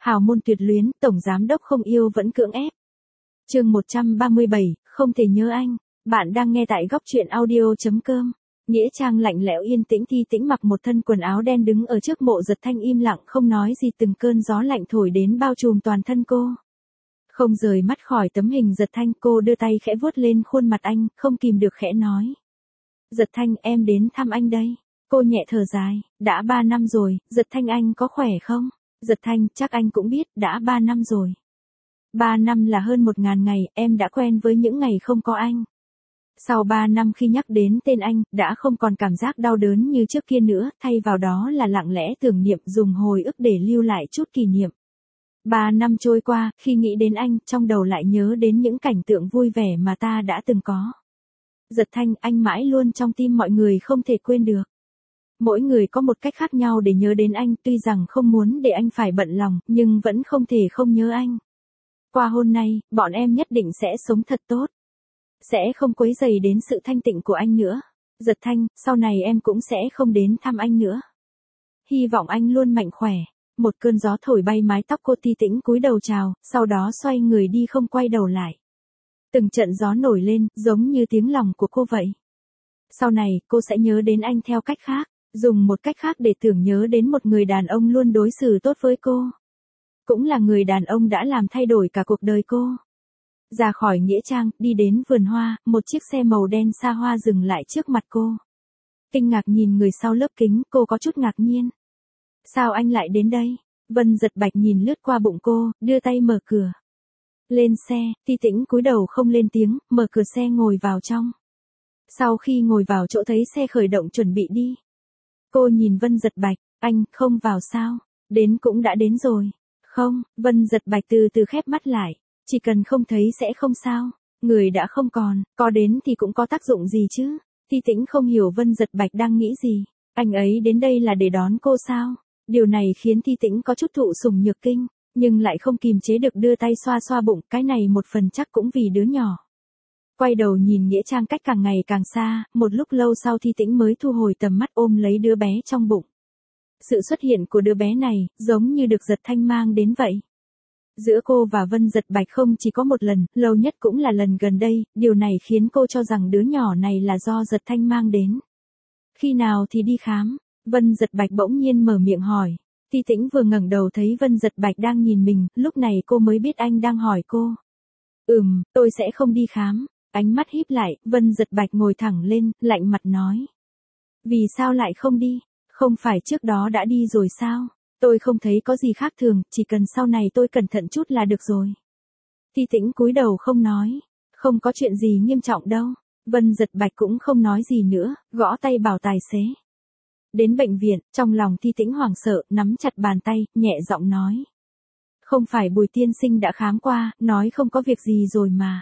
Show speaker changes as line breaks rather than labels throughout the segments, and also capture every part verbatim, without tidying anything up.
Hào môn tuyệt luyến, tổng giám đốc không yêu vẫn cưỡng ép. Chương một trăm ba mươi bảy, không thể nhớ anh. Bạn đang nghe tại góc truyện audio chấm com. Nghĩa trang lạnh lẽo yên tĩnh, Thi Tĩnh mặc một thân quần áo đen đứng ở trước mộ Giật Thanh im lặng không nói gì, từng cơn gió lạnh thổi đến bao trùm toàn thân cô. Không rời mắt khỏi tấm hình Giật Thanh, cô đưa tay khẽ vuốt lên khuôn mặt anh, không kìm được khẽ nói. Giật Thanh, em đến thăm anh đây. Cô nhẹ thở dài, đã ba năm rồi, Giật Thanh anh có khỏe không? Giật Thanh, chắc anh cũng biết, đã ba năm rồi. Ba năm là hơn một ngàn ngày, em đã quen với những ngày không có anh. Sau ba năm khi nhắc đến tên anh, đã không còn cảm giác đau đớn như trước kia nữa, thay vào đó là lặng lẽ tưởng niệm, dùng hồi ức để lưu lại chút kỷ niệm. Ba năm trôi qua, khi nghĩ đến anh, trong đầu lại nhớ đến những cảnh tượng vui vẻ mà ta đã từng có. Giật Thanh, anh mãi luôn trong tim mọi người, không thể quên được. Mỗi người có một cách khác nhau để nhớ đến anh, tuy rằng không muốn để anh phải bận lòng, nhưng vẫn không thể không nhớ anh. Qua hôm nay, bọn em nhất định sẽ sống thật tốt. Sẽ không quấy rầy đến sự thanh tịnh của anh nữa. Giật Thanh, sau này em cũng sẽ không đến thăm anh nữa. Hy vọng anh luôn mạnh khỏe. Một cơn gió thổi bay mái tóc cô, Thi Tĩnh cúi đầu chào, sau đó xoay người đi không quay đầu lại. Từng trận gió nổi lên, giống như tiếng lòng của cô vậy. Sau này, cô sẽ nhớ đến anh theo cách khác, dùng một cách khác để tưởng nhớ đến một người đàn ông luôn đối xử tốt với cô. Cũng là người đàn ông đã làm thay đổi cả cuộc đời cô. Ra khỏi nghĩa trang, đi đến vườn hoa, một chiếc xe màu đen xa hoa dừng lại trước mặt cô. Kinh ngạc nhìn người sau lớp kính, cô có chút ngạc nhiên. Sao anh lại đến đây? Vân Giật Bạch nhìn lướt qua bụng cô, đưa tay mở cửa. Lên xe, Thi Tĩnh cúi đầu không lên tiếng, mở cửa xe ngồi vào trong. Sau khi ngồi vào chỗ thấy xe khởi động chuẩn bị đi. Cô nhìn Vân Giật Bạch, anh không vào sao? Đến cũng đã đến rồi. Không, Vân Giật Bạch từ từ khép mắt lại. Chỉ cần không thấy sẽ không sao. Người đã không còn, có đến thì cũng có tác dụng gì chứ? Thi Tĩnh không hiểu Vân Giật Bạch đang nghĩ gì. Anh ấy đến đây là để đón cô sao? Điều này khiến Thi Tĩnh có chút thụ sủng nhược kinh, nhưng lại không kìm chế được đưa tay xoa xoa bụng, cái này một phần chắc cũng vì đứa nhỏ. Quay đầu nhìn nghĩa trang cách càng ngày càng xa, một lúc lâu sau Thi Tĩnh mới thu hồi tầm mắt, ôm lấy đứa bé trong bụng. Sự xuất hiện của đứa bé này, giống như được Giật Thanh mang đến vậy. Giữa cô và Vân Giật Bạch không chỉ có một lần, lâu nhất cũng là lần gần đây, điều này khiến cô cho rằng đứa nhỏ này là do Giật Thanh mang đến. Khi nào thì đi khám? Vân Giật Bạch bỗng nhiên mở miệng hỏi. Thi Tĩnh vừa ngẩng đầu thấy Vân Giật Bạch đang nhìn mình, lúc này cô mới biết anh đang hỏi cô. Ừm, tôi sẽ không đi khám. Ánh mắt híp lại, Vân Giật Bạch ngồi thẳng lên, lạnh mặt nói. Vì sao lại không đi? Không phải trước đó đã đi rồi sao? Tôi không thấy có gì khác thường, chỉ cần sau này tôi cẩn thận chút là được rồi. Thi Tĩnh cúi đầu không nói. Không có chuyện gì nghiêm trọng đâu. Vân Giật Bạch cũng không nói gì nữa, gõ tay bảo tài xế. Đến bệnh viện, trong lòng Thi Tĩnh hoảng sợ, nắm chặt bàn tay, nhẹ giọng nói. Không phải Bùi tiên sinh đã khám qua, nói không có việc gì rồi mà.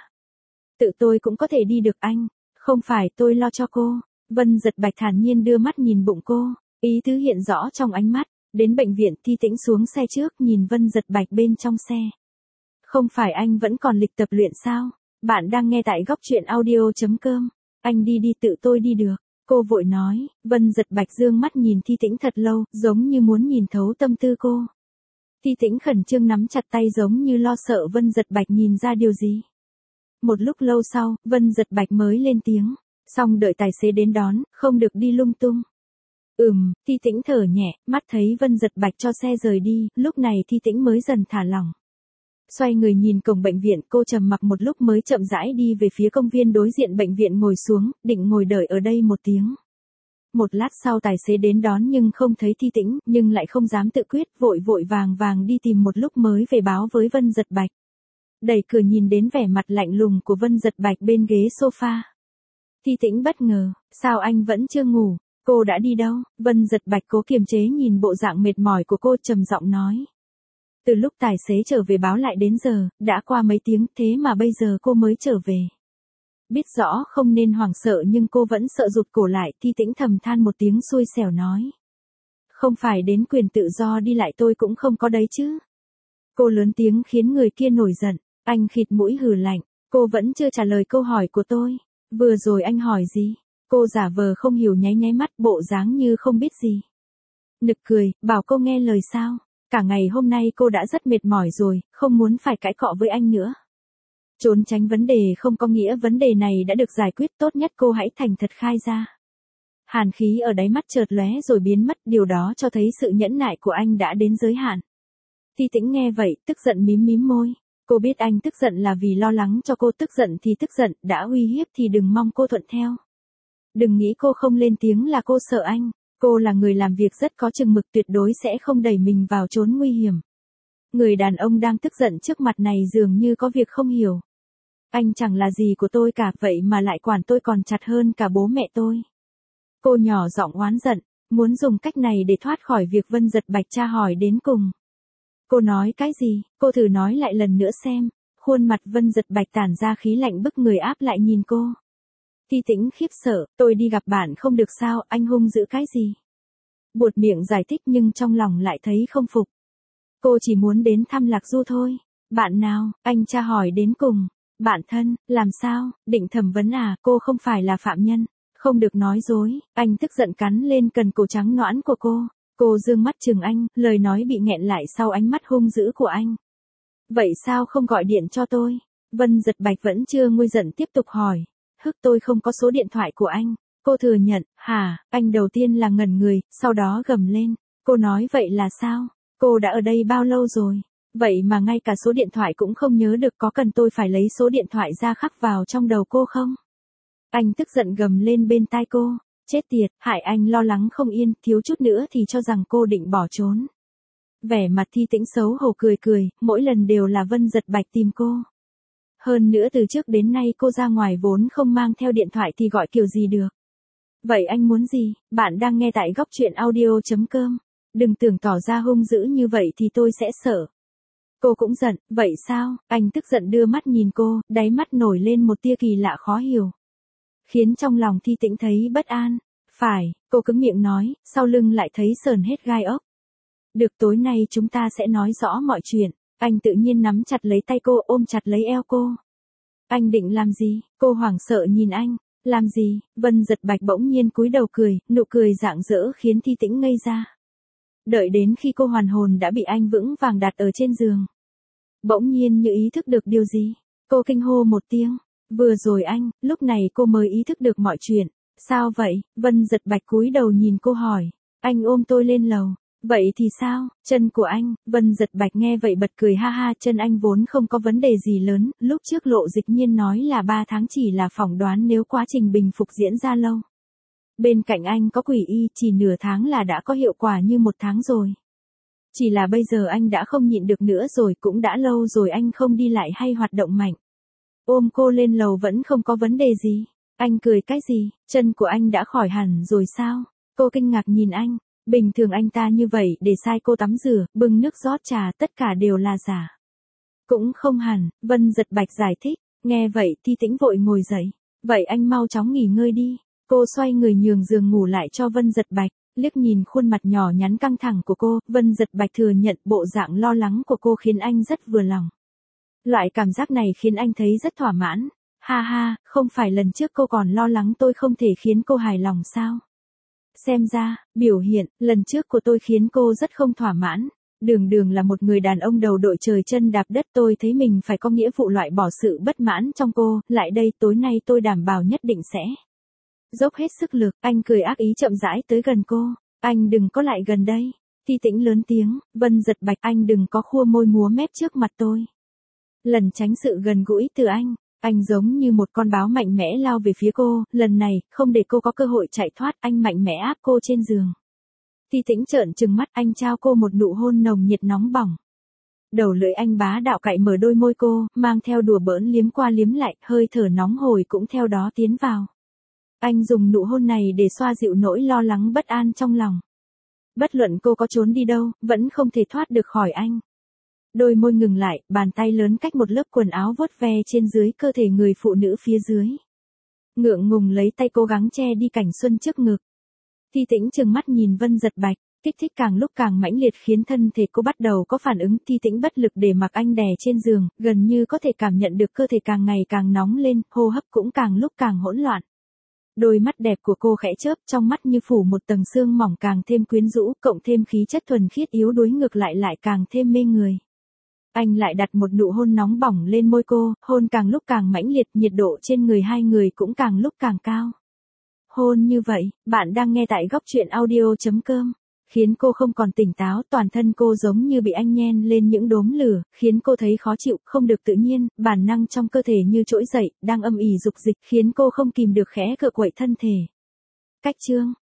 Tự tôi cũng có thể đi được anh, không phải tôi lo cho cô. Vân Giật Bạch thản nhiên đưa mắt nhìn bụng cô, ý tứ hiện rõ trong ánh mắt. Đến bệnh viện, Thi Tĩnh xuống xe trước, nhìn Vân Giật Bạch bên trong xe. Không phải anh vẫn còn lịch tập luyện sao? Bạn đang nghe tại góc truyện audio chấm com. Anh đi đi, tự tôi đi được. Cô vội nói. Vân Giật Bạch dương mắt nhìn Thi Tĩnh thật lâu, giống như muốn nhìn thấu tâm tư cô. Thi Tĩnh khẩn trương nắm chặt tay, giống như lo sợ Vân Giật Bạch nhìn ra điều gì. Một lúc lâu sau, Vân Giật Bạch mới lên tiếng. Xong đợi tài xế đến đón, không được đi lung tung. Ừm, Thi Tĩnh thở nhẹ, mắt thấy Vân Giật Bạch cho xe rời đi, lúc này Thi Tĩnh mới dần thả lỏng. Xoay người nhìn cổng bệnh viện, cô trầm mặc một lúc mới chậm rãi đi về phía công viên đối diện bệnh viện, ngồi xuống, định ngồi đợi ở đây một tiếng. Một lát sau tài xế đến đón nhưng không thấy Thi Tĩnh, nhưng lại không dám tự quyết, vội vội vàng vàng đi tìm một lúc mới về báo với Vân Giật Bạch. Đẩy cửa nhìn đến vẻ mặt lạnh lùng của Vân Giật Bạch bên ghế sofa. Thi Tĩnh bất ngờ, sao anh vẫn chưa ngủ? Cô đã đi đâu? Vân Giật Bạch cố kiềm chế nhìn bộ dạng mệt mỏi của cô, trầm giọng nói. Từ lúc tài xế trở về báo lại đến giờ, đã qua mấy tiếng, thế mà bây giờ cô mới trở về. Biết rõ không nên hoảng sợ nhưng cô vẫn sợ rụt cổ lại, Thi Tĩnh thầm than một tiếng xui xẻo nói. Không phải đến quyền tự do đi lại tôi cũng không có đấy chứ. Cô lớn tiếng khiến người kia nổi giận, anh khịt mũi hừ lạnh, cô vẫn chưa trả lời câu hỏi của tôi. Vừa rồi anh hỏi gì? Cô giả vờ không hiểu, nháy nháy mắt, bộ dáng như không biết gì. Nực cười, bảo cô nghe lời sao? Cả ngày hôm nay cô đã rất mệt mỏi rồi, không muốn phải cãi cọ với anh nữa. Trốn tránh vấn đề không có nghĩa vấn đề này đã được giải quyết, tốt nhất cô hãy thành thật khai ra. Hàn khí ở đáy mắt chợt lóe rồi biến mất, điều đó cho thấy sự nhẫn nại của anh đã đến giới hạn. Thi Tĩnh nghe vậy, tức giận mím mím môi. Cô biết anh tức giận là vì lo lắng cho cô, tức giận thì tức giận, đã uy hiếp thì đừng mong cô thuận theo. Đừng nghĩ cô không lên tiếng là cô sợ anh, cô là người làm việc rất có chừng mực, tuyệt đối sẽ không đẩy mình vào chốn nguy hiểm. Người đàn ông đang tức giận trước mặt này dường như có việc không hiểu. Anh chẳng là gì của tôi cả, vậy mà lại quản tôi còn chặt hơn cả bố mẹ tôi. Cô nhỏ giọng oán giận, muốn dùng cách này để thoát khỏi việc Vân Giật Bạch tra hỏi đến cùng. Cô nói cái gì, cô thử nói lại lần nữa xem. Khuôn mặt Vân Giật Bạch tản ra khí lạnh bức người áp lại nhìn cô. Thi Tĩnh khiếp sợ, tôi đi gặp bạn không được sao, anh hung dữ cái gì? Buột miệng giải thích nhưng trong lòng lại thấy không phục. Cô chỉ muốn đến thăm Lạc Du thôi. Bạn nào, anh tra hỏi đến cùng. Bạn thân, làm sao, định thẩm vấn à, cô không phải là phạm nhân. Không được nói dối, anh tức giận cắn lên cần cổ trắng nõn của cô. Cô dương mắt chừng anh, lời nói bị nghẹn lại sau ánh mắt hung dữ của anh. Vậy sao không gọi điện cho tôi? Vân Giật Bạch vẫn chưa nguôi giận tiếp tục hỏi. Hức, tôi không có số điện thoại của anh. Cô thừa nhận, hả, anh đầu tiên là ngẩn người, sau đó gầm lên. Cô nói vậy là sao? Cô đã ở đây bao lâu rồi? Vậy mà ngay cả số điện thoại cũng không nhớ được, có cần tôi phải lấy số điện thoại ra khắc vào trong đầu cô không? Anh tức giận gầm lên bên tai cô. Chết tiệt, hại anh lo lắng không yên, thiếu chút nữa thì cho rằng cô định bỏ trốn. Vẻ mặt Thi Tĩnh xấu hổ cười cười, mỗi lần đều là Vân Giật Bạch tìm cô. Hơn nữa từ trước đến nay cô ra ngoài vốn không mang theo điện thoại thì gọi kiểu gì được. Vậy anh muốn gì? Bạn đang nghe tại góc truyện audio chấm com. Đừng tưởng tỏ ra hung dữ như vậy thì tôi sẽ sợ. Cô cũng giận, vậy sao? Anh tức giận đưa mắt nhìn cô, đáy mắt nổi lên một tia kỳ lạ khó hiểu. Khiến trong lòng Thi Tĩnh thấy bất an. Phải, cô cứng miệng nói, sau lưng lại thấy sờn hết gai ốc. Được, tối nay chúng ta sẽ nói rõ mọi chuyện. Anh tự nhiên nắm chặt lấy tay cô, ôm chặt lấy eo cô. Anh định làm gì? Cô hoảng sợ nhìn anh. Làm gì? Vân Giật Bạch bỗng nhiên cúi đầu cười, nụ cười rạng rỡ khiến Thi Tĩnh ngây ra. Đợi đến khi cô hoàn hồn đã bị anh vững vàng đặt ở trên giường. Bỗng nhiên như ý thức được điều gì, cô kinh hô một tiếng. Vừa rồi anh, lúc này cô mới ý thức được mọi chuyện. Sao vậy? Vân Giật Bạch cúi đầu nhìn cô hỏi. Anh ôm tôi lên lầu. Vậy thì sao? Chân của anh? Vân Giật Bạch nghe vậy bật cười ha ha, chân anh vốn không có vấn đề gì lớn, lúc trước Lộ Dịch Nhiên nói là ba tháng chỉ là phỏng đoán nếu quá trình bình phục diễn ra lâu. Bên cạnh anh có quỷ y, chỉ nửa tháng là đã có hiệu quả như một tháng rồi. Chỉ là bây giờ anh đã không nhịn được nữa rồi, cũng đã lâu rồi anh không đi lại hay hoạt động mạnh. Ôm cô lên lầu vẫn không có vấn đề gì. Anh cười cái gì? Chân của anh đã khỏi hẳn rồi sao? Cô kinh ngạc nhìn anh. Bình thường anh ta như vậy để sai cô tắm rửa, bưng nước rót trà, tất cả đều là giả. Cũng không hẳn, Vân Giật Bạch giải thích. Nghe vậy Thi Tĩnh vội ngồi dậy. Vậy anh mau chóng nghỉ ngơi đi. Cô xoay người nhường giường ngủ lại cho Vân Giật Bạch. Liếc nhìn khuôn mặt nhỏ nhắn căng thẳng của cô, Vân Giật Bạch thừa nhận bộ dạng lo lắng của cô khiến anh rất vừa lòng. Loại cảm giác này khiến anh thấy rất thỏa mãn. Ha ha, không phải lần trước cô còn lo lắng tôi không thể khiến cô hài lòng sao? Xem ra, biểu hiện, lần trước của tôi khiến cô rất không thỏa mãn. Đường Đường là một người đàn ông đầu đội trời chân đạp đất, tôi thấy mình phải có nghĩa vụ loại bỏ sự bất mãn trong cô, lại đây tối nay tôi đảm bảo nhất định sẽ dốc hết sức lực. Anh cười ác ý chậm rãi tới gần cô. Anh đừng có lại gần đây. Thi Tĩnh lớn tiếng, Vân Giật Bạch, anh đừng có khua môi múa mép trước mặt tôi. Lần tránh sự gần gũi từ anh, anh giống như một con báo mạnh mẽ lao về phía cô, lần này, không để cô có cơ hội chạy thoát, anh mạnh mẽ áp cô trên giường. Thi Tĩnh trợn trừng mắt, anh trao cô một nụ hôn nồng nhiệt nóng bỏng. Đầu lưỡi anh bá đạo cạy mở đôi môi cô, mang theo đùa bỡn liếm qua liếm lại, hơi thở nóng hổi cũng theo đó tiến vào. Anh dùng nụ hôn này để xoa dịu nỗi lo lắng bất an trong lòng. Bất luận cô có trốn đi đâu, vẫn không thể thoát được khỏi anh. Đôi môi ngừng lại, bàn tay lớn cách một lớp quần áo vuốt ve trên dưới cơ thể người phụ nữ phía dưới. Ngượng ngùng lấy tay cố gắng che đi cảnh xuân trước ngực. Thi Tĩnh trừng mắt nhìn Vân Giật Bạch, kích thích càng lúc càng mãnh liệt khiến thân thể cô bắt đầu có phản ứng. Thi Tĩnh bất lực để mặc anh đè trên giường, gần như có thể cảm nhận được cơ thể càng ngày càng nóng lên, hô hấp cũng càng lúc càng hỗn loạn. Đôi mắt đẹp của cô khẽ chớp, trong mắt như phủ một tầng sương mỏng càng thêm quyến rũ, cộng thêm khí chất thuần khiết yếu đuối ngược lại lại càng thêm mê người. Anh lại đặt một nụ hôn nóng bỏng lên môi cô, hôn càng lúc càng mãnh liệt, nhiệt độ trên người hai người cũng càng lúc càng cao. Hôn như vậy, bạn đang nghe tại góc truyện audio.com. Khiến cô không còn tỉnh táo, toàn thân cô giống như bị anh nhen lên những đốm lửa, khiến cô thấy khó chịu, không được tự nhiên, bản năng trong cơ thể như trỗi dậy, đang âm ỉ dục dịch, khiến cô không kìm được khẽ cựa quậy thân thể. Cách chương,